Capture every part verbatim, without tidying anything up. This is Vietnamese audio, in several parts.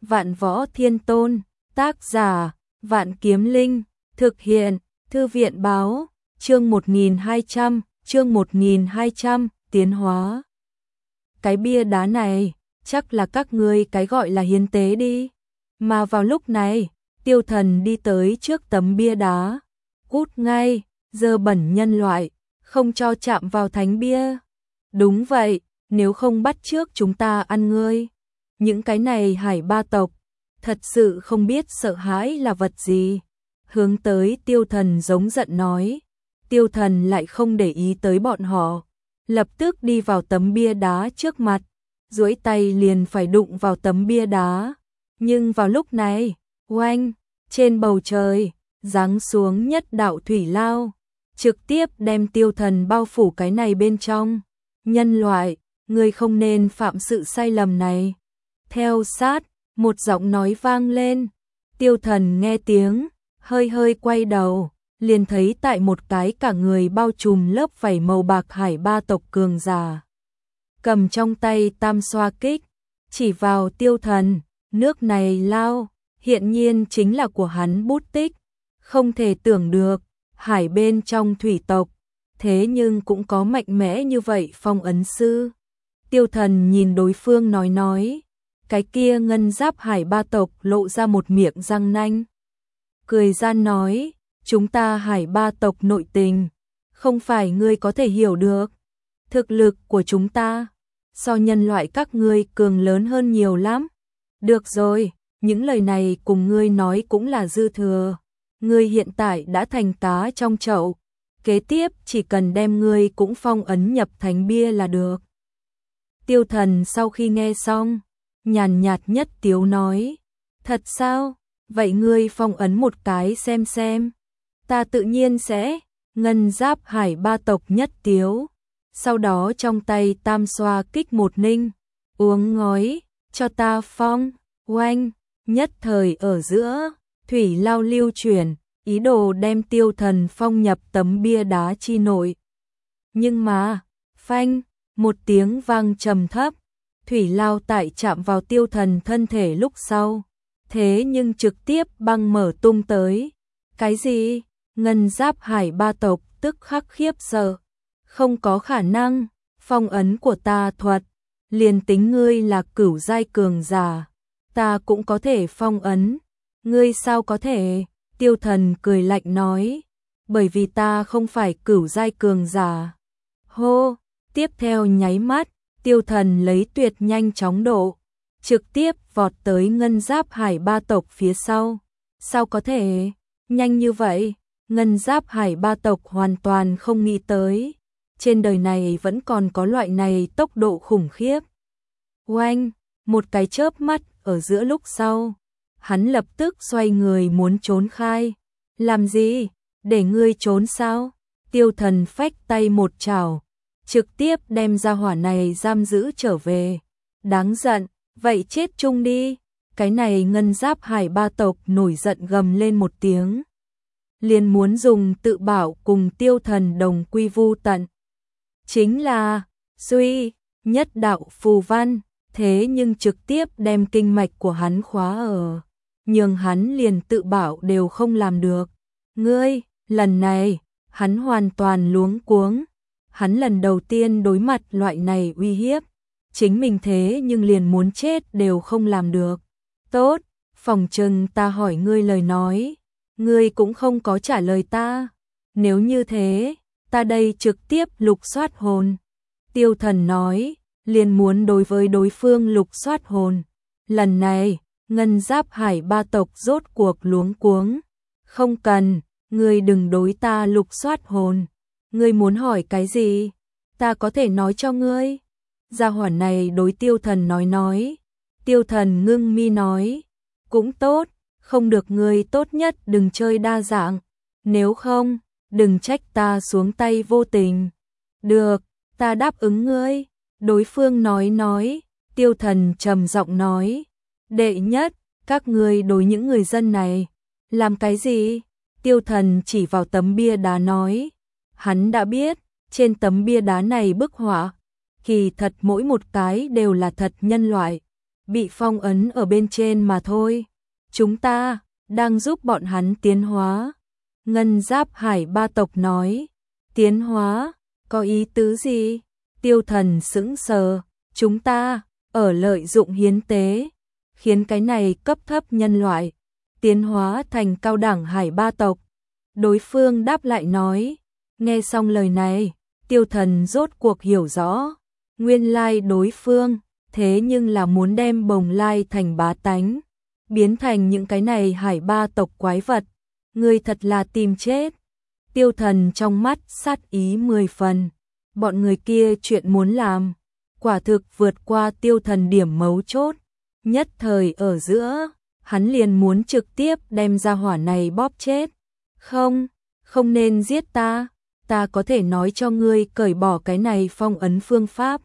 Vạn Võ Thiên Tôn, tác giả, Vạn Kiếm Linh, thực hiện, Thư viện báo, chương một nghìn hai trăm, chương một nghìn hai trăm, tiến hóa. Cái bia đá này, chắc là các ngươi cái gọi là hiến tế đi. Mà vào lúc này, Tiêu Thần đi tới trước tấm bia đá, cút ngay, dơ bẩn nhân loại, không cho chạm vào thánh bia. Đúng vậy, nếu không bắt trước chúng ta ăn ngươi. Những cái này hải ba tộc, thật sự không biết sợ hãi là vật gì. Hướng tới Tiêu Thần giống giận nói. Tiêu Thần lại không để ý tới bọn họ, lập tức đi vào tấm bia đá trước mặt, duỗi tay liền phải đụng vào tấm bia đá. Nhưng vào lúc này, oanh, trên bầu trời, giáng xuống nhất đạo thủy lao, trực tiếp đem Tiêu Thần bao phủ cái này bên trong. Nhân loại, ngươi không nên phạm sự sai lầm này. Theo sát, một giọng nói vang lên. Tiêu Thần nghe tiếng, hơi hơi quay đầu, liền thấy tại một cái cả người bao trùm lớp vảy màu bạc hải ba tộc cường giả. Cầm trong tay tam xoa kích, chỉ vào Tiêu Thần, nước này lao, hiện nhiên chính là của hắn bút tích. Không thể tưởng được, hải bên trong thủy tộc, thế nhưng cũng có mạnh mẽ như vậy phong ấn sư. Tiêu Thần nhìn đối phương nói nói, cái kia ngân giáp hải ba tộc lộ ra một miệng răng nanh. Cười gian nói, chúng ta hải ba tộc nội tình, không phải ngươi có thể hiểu được. Thực lực của chúng ta, so nhân loại các ngươi cường lớn hơn nhiều lắm. Được rồi, những lời này cùng ngươi nói cũng là dư thừa. Ngươi hiện tại đã thành cá trong chậu, kế tiếp chỉ cần đem ngươi cũng phong ấn nhập thánh bia là được. Tiêu Thần sau khi nghe xong, nhàn nhạt nhất tiếu nói, thật sao, vậy ngươi phong ấn một cái xem xem. Ta tự nhiên sẽ. Ngân giáp hải ba tộc nhất tiếu, sau đó trong tay tam xoa kích một ninh, uống ngói, cho ta phong, oanh, nhất thời ở giữa, thủy lao lưu chuyển, ý đồ đem Tiêu Thần phong nhập tấm bia đá chi nội. Nhưng mà, phanh, một tiếng vang trầm thấp, thủy lao tại chạm vào Tiêu Thần thân thể lúc sau, thế nhưng trực tiếp băng mở tung tới. Cái gì? Ngân giáp hải ba tộc tức khắc khiếp sợ. Không có khả năng, phong ấn của ta thuật, liền tính ngươi là cửu giai cường giả, ta cũng có thể phong ấn. Ngươi sao có thể? Tiêu Thần cười lạnh nói, bởi vì ta không phải cửu giai cường giả. Hô, tiếp theo nháy mắt, Tiêu Thần lấy tuyệt nhanh chóng độ, trực tiếp vọt tới ngân giáp hải ba tộc phía sau. Sao có thể? Nhanh như vậy? Ngân giáp hải ba tộc hoàn toàn không nghĩ tới. Trên đời này vẫn còn có loại này tốc độ khủng khiếp. Oanh, một cái chớp mắt ở giữa lúc sau. Hắn lập tức xoay người muốn trốn khai. Làm gì? Để ngươi trốn sao? Tiêu Thần phách tay một chảo, trực tiếp đem ra hỏa này giam giữ trở về. Đáng giận, vậy chết chung đi. Cái này ngân giáp hải ba tộc nổi giận gầm lên một tiếng, liền muốn dùng tự bảo cùng Tiêu Thần đồng quy vu tận. Chính là, suy, nhất đạo phù văn, thế nhưng trực tiếp đem kinh mạch của hắn khóa ở, nhường hắn liền tự bảo đều không làm được. Ngươi, lần này, hắn hoàn toàn luống cuống. Hắn lần đầu tiên đối mặt loại này uy hiếp, chính mình thế nhưng liền muốn chết đều không làm được. Tốt, phòng trừng ta hỏi ngươi lời nói, ngươi cũng không có trả lời ta. Nếu như thế, ta đây trực tiếp lục soát hồn. Tiêu Thần nói, liền muốn đối với đối phương lục soát hồn. Lần này, ngân giáp hải ba tộc rốt cuộc luống cuống. Không cần, ngươi đừng đối ta lục soát hồn. Ngươi muốn hỏi cái gì? Ta có thể nói cho ngươi. Gia hỏa này đối Tiêu Thần nói nói. Tiêu Thần ngưng mi nói, cũng tốt, không được, ngươi tốt nhất đừng chơi đa dạng, nếu không, đừng trách ta xuống tay vô tình. Được, ta đáp ứng ngươi. Đối phương nói nói, Tiêu Thần trầm giọng nói, đệ nhất, các ngươi đối những người dân này, làm cái gì? Tiêu Thần chỉ vào tấm bia đá nói, hắn đã biết, trên tấm bia đá này bức họa, kỳ thật mỗi một cái đều là thật nhân loại. bị phong ấn ở bên trên mà thôi. Chúng ta đang giúp bọn hắn tiến hóa. Ngân Giáp Hải ba tộc nói. Tiến hóa, có ý tứ gì? Tiêu Thần sững sờ. Chúng ta ở lợi dụng hiến tế, khiến cái này cấp thấp nhân loại tiến hóa thành cao đẳng hải ba tộc. Đối phương đáp lại nói. Nghe xong lời này, Tiêu Thần rốt cuộc hiểu rõ. Nguyên lai đối phương, thế nhưng là muốn đem Bồng Lai thành bá tánh, biến thành những cái này hải ba tộc quái vật. Người thật là tìm chết. Tiêu Thần trong mắt sát ý mười phần. Bọn người kia chuyện muốn làm, quả thực vượt qua Tiêu Thần điểm mấu chốt. Nhất thời ở giữa, hắn liền muốn trực tiếp đem ra hỏa này bóp chết. Không, không nên giết ta, ta có thể nói cho ngươi cởi bỏ cái này phong ấn phương pháp.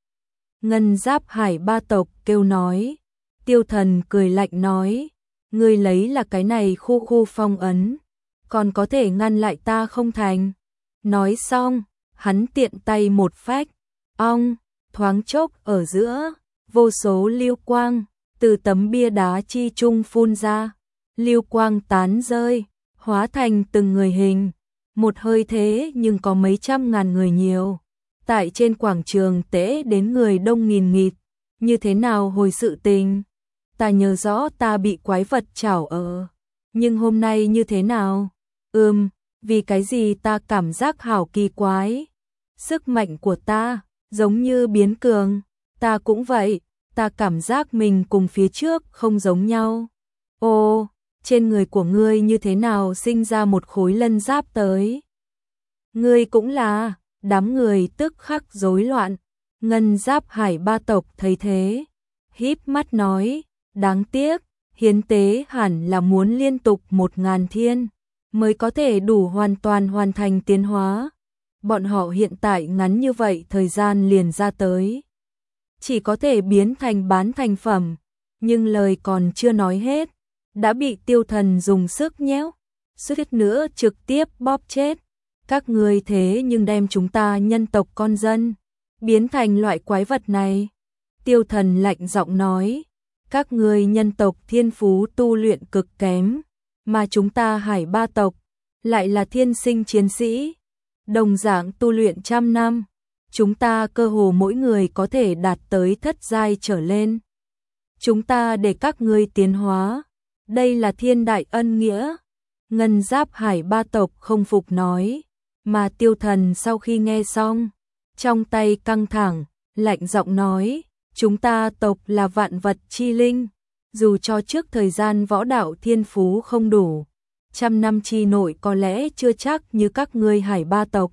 Ngân Giáp Hải ba tộc kêu nói. Tiêu Thần cười lạnh nói. Ngươi lấy là cái này khu khu phong ấn, còn có thể ngăn lại ta không thành. Nói xong, hắn tiện tay một phách, ong, thoáng chốc ở giữa, vô số lưu quang từ tấm bia đá chi trung phun ra, lưu quang tán rơi, hóa thành từng người hình, một hơi thế nhưng có mấy trăm ngàn người nhiều. Tại trên quảng trường tễ đến người đông nghìn nghịt, như thế nào hồi sự tình? Ta nhớ rõ ta bị quái vật chảo ở, nhưng hôm nay như thế nào? Ừm, vì cái gì ta cảm giác hảo kỳ quái? Sức mạnh của ta giống như biến cường, ta cũng vậy, ta cảm giác mình cùng phía trước không giống nhau. Ô, trên người của ngươi như thế nào sinh ra một khối lân giáp tới? Ngươi cũng là, đám người tức khắc rối loạn. Ngân Giáp Hải ba tộc thấy thế, híp mắt nói, đáng tiếc, hiến tế hẳn là muốn liên tục một ngàn thiên, mới có thể đủ hoàn toàn hoàn thành tiến hóa. Bọn họ hiện tại ngắn như vậy thời gian liền ra tới, chỉ có thể biến thành bán thành phẩm, nhưng lời còn chưa nói hết, đã bị Tiêu Thần dùng sức nhéo, suýt nữa trực tiếp bóp chết. Các ngươi thế nhưng đem chúng ta nhân tộc con dân biến thành loại quái vật này. Tiêu Thần lạnh giọng nói, các ngươi nhân tộc thiên phú tu luyện cực kém, mà chúng ta hải ba tộc lại là thiên sinh chiến sĩ, đồng dạng tu luyện trăm năm, chúng ta cơ hồ mỗi người có thể đạt tới thất giai trở lên. Chúng ta để các ngươi tiến hóa, đây là thiên đại ân nghĩa. Ngân Giáp Hải ba tộc không phục nói, mà Tiêu Thần sau khi nghe xong, trong tay căng thẳng, lạnh giọng nói, chúng ta tộc là vạn vật chi linh, dù cho trước thời gian võ đạo thiên phú không đủ, trăm năm chi nội có lẽ chưa chắc như các ngươi hải ba tộc.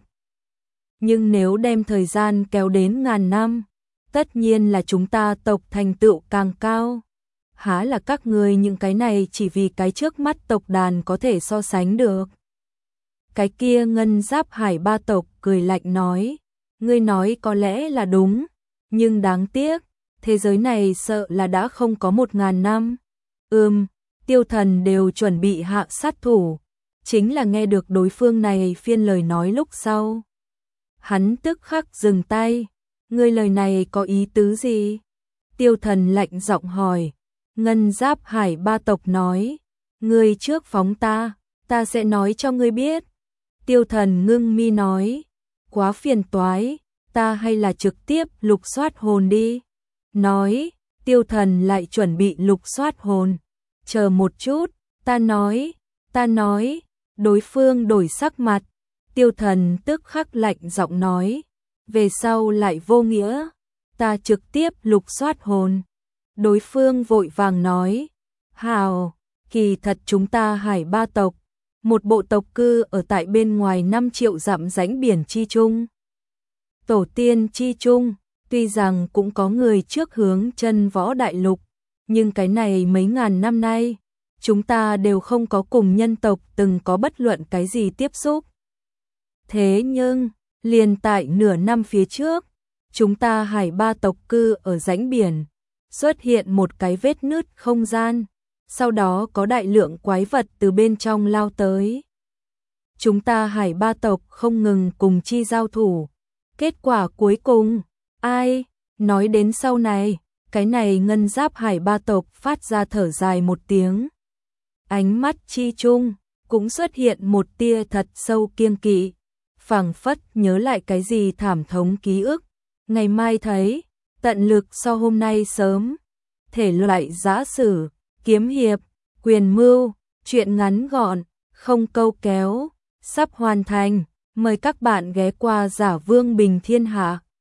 Nhưng nếu đem thời gian kéo đến ngàn năm, tất nhiên là chúng ta tộc thành tựu càng cao. Há là các ngươi những cái này chỉ vì cái trước mắt tộc đàn có thể so sánh được. Cái kia Ngân Giáp Hải ba tộc cười lạnh nói, ngươi nói có lẽ là đúng, nhưng đáng tiếc, thế giới này sợ là đã không có một ngàn năm. Ừm, Tiêu Thần đều chuẩn bị hạ sát thủ, chính là nghe được đối phương này phiên lời nói lúc sau. Hắn tức khắc dừng tay, ngươi lời này có ý tứ gì? Tiêu Thần lạnh giọng hỏi. Ngân Giáp Hải ba tộc nói, ngươi trước phóng ta, ta sẽ nói cho ngươi biết. Tiêu Thần ngưng mi nói, quá phiền toái, ta hay là trực tiếp lục soát hồn đi. Nói, Tiêu Thần lại chuẩn bị lục soát hồn. Chờ một chút, ta nói, ta nói, đối phương đổi sắc mặt. Tiêu Thần tức khắc lạnh giọng nói, về sau lại vô nghĩa, ta trực tiếp lục soát hồn. Đối phương vội vàng nói, hào, kỳ thật chúng ta hải ba tộc, một bộ tộc cư ở tại bên ngoài năm triệu dặm rãnh biển chi trung. Tổ tiên chi trung, tuy rằng cũng có người trước hướng chân võ đại lục, nhưng cái này mấy ngàn năm nay, chúng ta đều không có cùng nhân tộc từng có bất luận cái gì tiếp xúc. Thế nhưng, liền tại nửa năm phía trước, chúng ta hải ba tộc cư ở rãnh biển, xuất hiện một cái vết nứt không gian, sau đó có đại lượng quái vật từ bên trong lao tới. Chúng ta hải ba tộc không ngừng cùng chi giao thủ. Kết quả cuối cùng, ai? Nói đến sau này, Cái này ngân giáp hải ba tộc phát ra thở dài một tiếng. Ánh mắt chi trung cũng xuất hiện một tia thật sâu kiêng kỵ, phảng phất nhớ lại cái gì thảm thống ký ức. Ngày mai thấy, tận lực so hôm nay sớm. Thể loại giã sử, kiếm hiệp, quyền mưu, truyện ngắn gọn, không câu kéo, sắp hoàn thành. Mời các bạn ghé qua Giả Vương Bình Thiên Hạ.